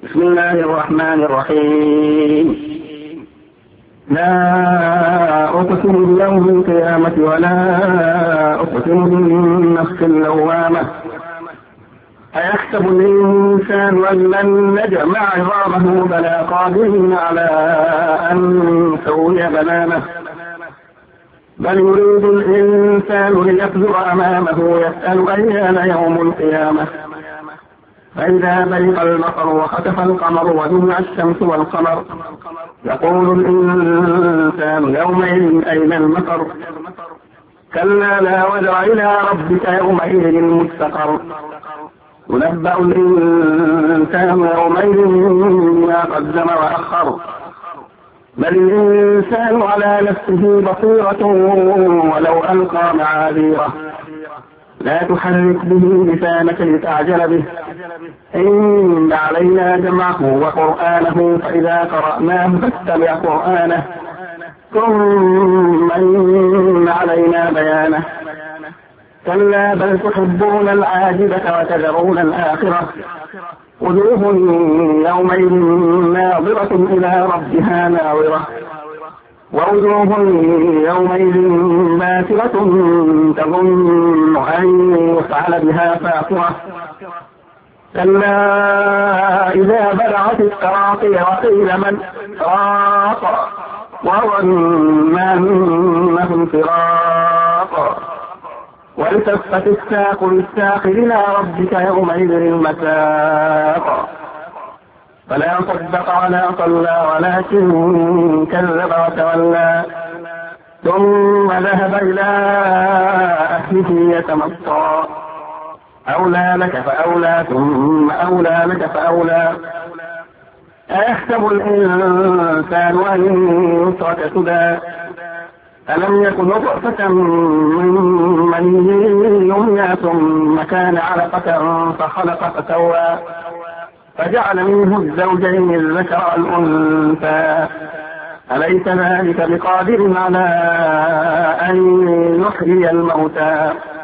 بسم الله الرحمن الرحيم. لا أقسم بيوم القيامة ولا أقسم بالنفس اللوامة. أيحسب الإنسان أن لن نجمع عظامه بلى قادرين على أن نسوي بنانه بل يريد الإنسان ليفجر أمامه يسأل أيان يوم القيامة. فإذا برق البصر وخسف القمر وجمع الشمس والقمر يقول الإنسان يومئذ أين المفر. كلا لا وزر إلى ربك يومئذ المستقر. ينبأ الإنسان يومئذ ما قدم وأخر. بل الإنسان على نفسه بصيرة ولو ألقى معاذيره. لا تحرك به لسانك لتعجل به إن علينا جمعه وقرآنه فإذا قرأناه فاتبع قرآنه ثم إن علينا بيانه. كلا بل تحبون العاجلة وتذرون الآخرة. وجوه يومئذ ناظرة إلى ربها ناظرة ووجوه يومئذ باسرة تظن أن يفعل بها فاقرة. كلا إذا بلغت التراقي وقيل من راق وظن أنه انفراق والتفت الساق بالساق إلى ربك يومئذ المساق. فلا صدق ولا صلى ولكن كذب وتولى ثم ذهب إلى أهله يتمطى. أولى لك فأولى ثم أولى لك فأولى. أيحسب الإنسان أن يترك سدى ألم يكن نطفة من مني يمنى ثم كان علقة فخلق فسوى فجعل منه الزوجين الذكر والأنثى. أليس ذلك بقادر على أن يحيي الموتى